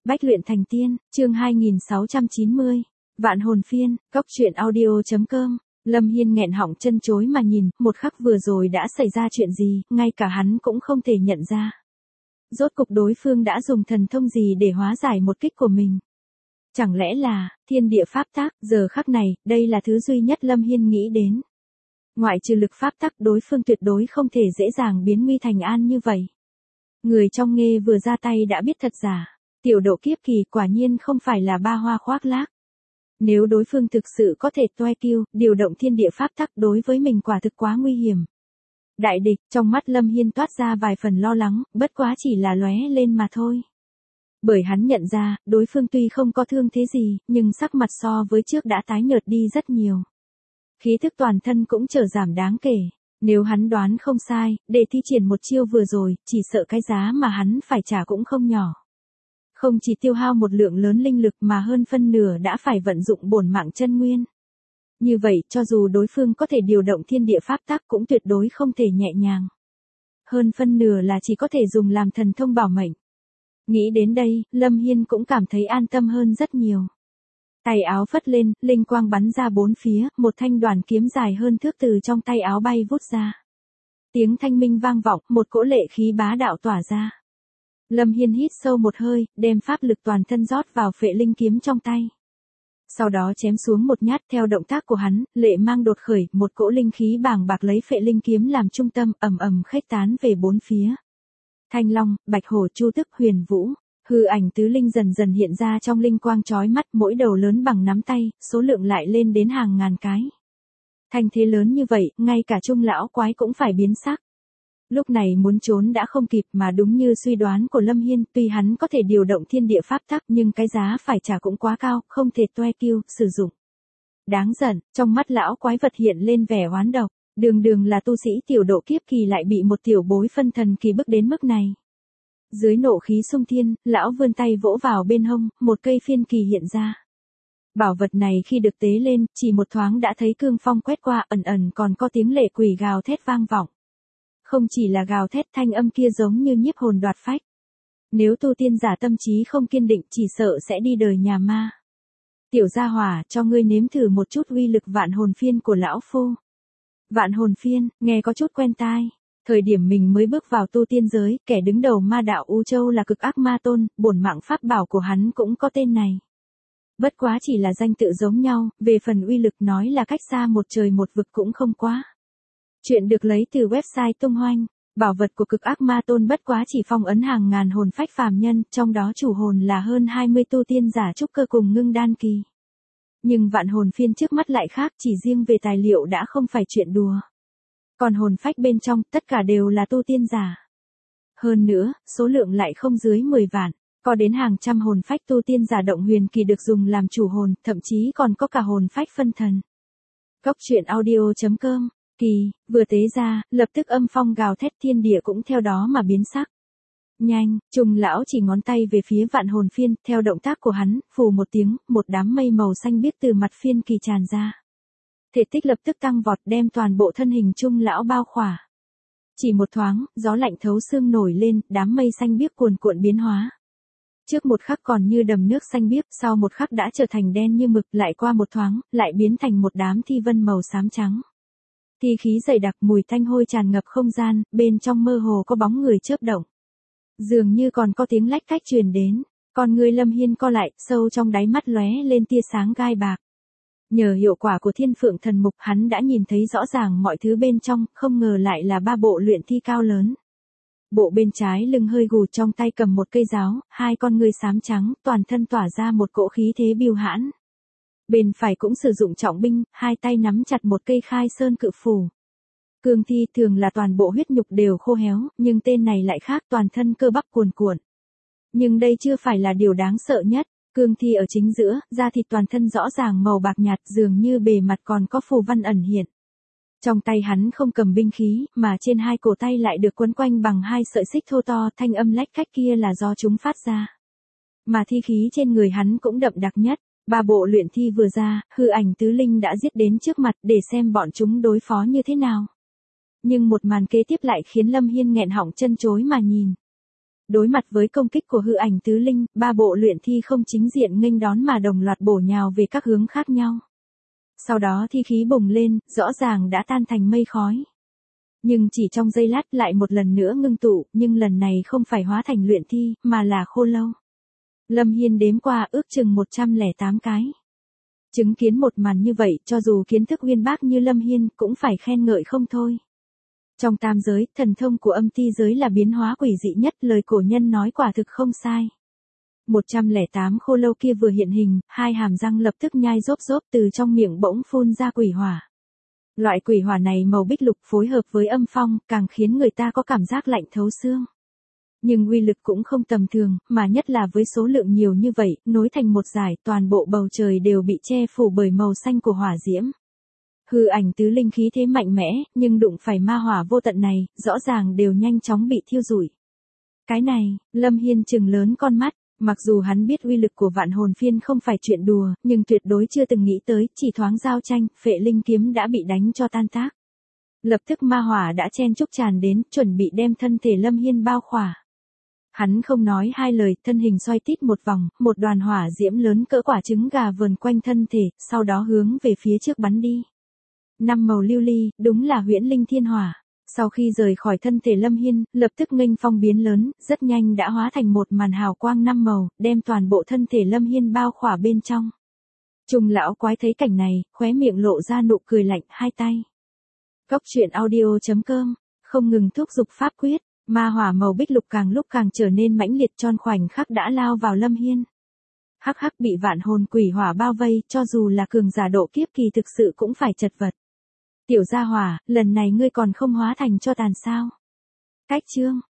Bách luyện thành tiên, chương 2690. Vạn hồn phiên, cóc truyện audio.com. Lâm Hiên nghẹn họng chân chối mà nhìn, một khắc vừa rồi đã xảy ra chuyện gì, ngay cả hắn cũng không thể nhận ra. Rốt cục đối phương đã dùng thần thông gì để hóa giải một kích của mình? Chẳng lẽ là thiên địa pháp tắc? Giờ khắc này, đây là thứ duy nhất Lâm Hiên nghĩ đến. Ngoại trừ lực pháp tắc, đối phương tuyệt đối không thể dễ dàng biến nguy thành an như vậy. Người trong nghê vừa ra tay đã biết thật giả. Tiểu độ kiếp kỳ quả nhiên không phải là ba hoa khoác lác. Nếu đối phương thực sự có thể toe kiêu, điều động thiên địa pháp tắc, đối với mình quả thực quá nguy hiểm. Đại địch, trong mắt Lâm Hiên toát ra vài phần lo lắng, bất quá chỉ là lóe lên mà thôi. Bởi hắn nhận ra, đối phương tuy không có thương thế gì, nhưng sắc mặt so với trước đã tái nhợt đi rất nhiều. Khí thức toàn thân cũng trở giảm đáng kể. Nếu hắn đoán không sai, để thi triển một chiêu vừa rồi, chỉ sợ cái giá mà hắn phải trả cũng không nhỏ. Không chỉ tiêu hao một lượng lớn linh lực mà hơn phân nửa đã phải vận dụng bổn mạng chân nguyên. Như vậy, cho dù đối phương có thể điều động thiên địa pháp tắc cũng tuyệt đối không thể nhẹ nhàng. Hơn phân nửa là chỉ có thể dùng làm thần thông bảo mệnh. Nghĩ đến đây, Lâm Hiên cũng cảm thấy an tâm hơn rất nhiều. Tay áo phất lên, linh quang bắn ra bốn phía, một thanh đoàn kiếm dài hơn thước từ trong tay áo bay vút ra. Tiếng thanh minh vang vọng, một cỗ lệ khí bá đạo tỏa ra. Lâm Hiên hít sâu một hơi, đem pháp lực toàn thân rót vào phệ linh kiếm trong tay. Sau đó chém xuống một nhát, theo động tác của hắn, lệ mang đột khởi, một cỗ linh khí bàng bạc lấy phệ linh kiếm làm trung tâm, ầm ầm khuếch tán về bốn phía. Thanh long, bạch hổ, chu tức, huyền vũ, hư ảnh tứ linh dần dần hiện ra trong linh quang chói mắt, mỗi đầu lớn bằng nắm tay, số lượng lại lên đến hàng ngàn cái. Thanh thế lớn như vậy, ngay cả trung lão quái cũng phải biến sắc. Lúc này muốn trốn đã không kịp, mà đúng như suy đoán của Lâm Hiên, tuy hắn có thể điều động thiên địa pháp tắc nhưng cái giá phải trả cũng quá cao, không thể toe kiêu, sử dụng. Đáng giận, trong mắt lão quái vật hiện lên vẻ oán độc, đường đường là tu sĩ tiểu độ kiếp kỳ lại bị một tiểu bối phân thần kỳ bức đến mức này. Dưới nộ khí xung thiên, lão vươn tay vỗ vào bên hông, một cây phiên kỳ hiện ra. Bảo vật này khi được tế lên, chỉ một thoáng đã thấy cương phong quét qua, ẩn ẩn còn có tiếng lệ quỷ gào thét vang vọng. Không chỉ là gào thét, thanh âm kia giống như nhiếp hồn đoạt phách. Nếu tu tiên giả tâm trí không kiên định, chỉ sợ sẽ đi đời nhà ma. Tiểu gia hỏa, cho ngươi nếm thử một chút uy lực vạn hồn phiên của lão phu. Vạn hồn phiên, nghe có chút quen tai. Thời điểm mình mới bước vào tu tiên giới, kẻ đứng đầu ma đạo U Châu là Cực Ác Ma Tôn, bổn mạng pháp bảo của hắn cũng có tên này. Bất quá chỉ là danh tự giống nhau, về phần uy lực nói là cách xa một trời một vực cũng không quá. Chuyện được lấy từ website tung hoành. Bảo vật của Cực Ác Ma Tôn bất quá chỉ phong ấn hàng ngàn hồn phách phàm nhân, trong đó chủ hồn là hơn 20 tu tiên giả trúc cơ cùng ngưng đan kỳ. Nhưng vạn hồn phiên trước mắt lại khác, chỉ riêng về tài liệu đã không phải chuyện đùa. Còn hồn phách bên trong, tất cả đều là tu tiên giả. Hơn nữa, số lượng lại không dưới 10 vạn, có đến hàng trăm hồn phách tu tiên giả động huyền kỳ được dùng làm chủ hồn, thậm chí còn có cả hồn phách phân thần. Cóc truyện audio.com. Kỳ, vừa tế ra, lập tức âm phong gào thét, thiên địa cũng theo đó mà biến sắc. Nhanh, Trung lão chỉ ngón tay về phía vạn hồn phiên, theo động tác của hắn, phù một tiếng, một đám mây màu xanh biếc từ mặt phiên kỳ tràn ra. Thể tích lập tức tăng vọt, đem toàn bộ thân hình Trung lão bao khỏa. Chỉ một thoáng, gió lạnh thấu xương nổi lên, đám mây xanh biếc cuồn cuộn biến hóa. Trước một khắc còn như đầm nước xanh biếc, sau một khắc đã trở thành đen như mực, lại qua một thoáng, lại biến thành một đám thi vân màu xám trắng. Thi khí dày đặc, mùi tanh hôi tràn ngập không gian, bên trong mơ hồ có bóng người chớp động. Dường như còn có tiếng lách cách truyền đến, con người Lâm Hiên co lại, sâu trong đáy mắt lóe lên tia sáng gai bạc. Nhờ hiệu quả của thiên phượng thần mục, hắn đã nhìn thấy rõ ràng mọi thứ bên trong, không ngờ lại là ba bộ luyện thi cao lớn. Bộ bên trái lưng hơi gù, trong tay cầm một cây giáo, hai con ngươi xám trắng, toàn thân tỏa ra một cỗ khí thế bưu hãn. Bên phải cũng sử dụng trọng binh, hai tay nắm chặt một cây khai sơn cự phù. Cương thi thường là toàn bộ huyết nhục đều khô héo, nhưng tên này lại khác, toàn thân cơ bắp cuồn cuộn. Nhưng đây chưa phải là điều đáng sợ nhất, cương thi ở chính giữa, da thịt toàn thân rõ ràng màu bạc nhạt, dường như bề mặt còn có phù văn ẩn hiện. Trong tay hắn không cầm binh khí, mà trên hai cổ tay lại được quấn quanh bằng hai sợi xích thô to, thanh âm lách cách kia là do chúng phát ra. Mà thi khí trên người hắn cũng đậm đặc nhất. Ba bộ luyện thi vừa ra, hư ảnh tứ linh đã giết đến trước mặt để xem bọn chúng đối phó như thế nào. Nhưng một màn kế tiếp lại khiến Lâm Hiên nghẹn họng chân chối mà nhìn. Đối mặt với công kích của hư ảnh tứ linh, ba bộ luyện thi không chính diện nghênh đón mà đồng loạt bổ nhào về các hướng khác nhau. Sau đó thi khí bùng lên, rõ ràng đã tan thành mây khói. Nhưng chỉ trong giây lát lại một lần nữa ngưng tụ, nhưng lần này không phải hóa thành luyện thi, mà là khô lâu. Lâm Hiên đếm qua ước chừng 108 cái. Chứng kiến một màn như vậy, cho dù kiến thức uyên bác như Lâm Hiên, cũng phải khen ngợi không thôi. Trong tam giới, thần thông của âm ti giới là biến hóa quỷ dị nhất, lời cổ nhân nói quả thực không sai. 108 khô lâu kia vừa hiện hình, hai hàm răng lập tức nhai rốp rốp, từ trong miệng bỗng phun ra quỷ hỏa. Loại quỷ hỏa này màu bích lục phối hợp với âm phong, càng khiến người ta có cảm giác lạnh thấu xương. Nhưng uy lực cũng không tầm thường, mà nhất là với số lượng nhiều như vậy, nối thành một dải, toàn bộ bầu trời đều bị che phủ bởi màu xanh của hỏa diễm. Hư ảnh tứ linh khí thế mạnh mẽ, nhưng đụng phải ma hỏa vô tận này, rõ ràng đều nhanh chóng bị thiêu rụi. Cái này, Lâm Hiên trừng lớn con mắt, mặc dù hắn biết uy lực của vạn hồn phiên không phải chuyện đùa, nhưng tuyệt đối chưa từng nghĩ tới, chỉ thoáng giao tranh, phệ linh kiếm đã bị đánh cho tan tác. Lập tức ma hỏa đã chen chúc tràn đến, chuẩn bị đem thân thể Lâm Hiên bao khỏa. Hắn không nói hai lời, thân hình xoay tít một vòng, một đoàn hỏa diễm lớn cỡ quả trứng gà vờn quanh thân thể, sau đó hướng về phía trước bắn đi. 5 màu lưu ly, đúng là huyễn linh thiên hỏa. Sau khi rời khỏi thân thể Lâm Hiên, lập tức nghênh phong biến lớn, rất nhanh đã hóa thành một màn hào quang 5 màu, đem toàn bộ thân thể Lâm Hiên bao khỏa bên trong. Trùng lão quái thấy cảnh này, khóe miệng lộ ra nụ cười lạnh, hai tay. Cốc truyện audio.com, không ngừng thúc giục pháp quyết, ma hỏa màu bích lục càng lúc càng trở nên mãnh liệt, tròn khoảnh khắc đã lao vào Lâm Hiên. Hắc hắc, bị vạn hồn quỷ hỏa bao vây, cho dù là cường giả độ kiếp kỳ thực sự cũng phải chật vật. Tiểu gia hỏa, lần này ngươi còn không hóa thành cho tàn sao? Cách chương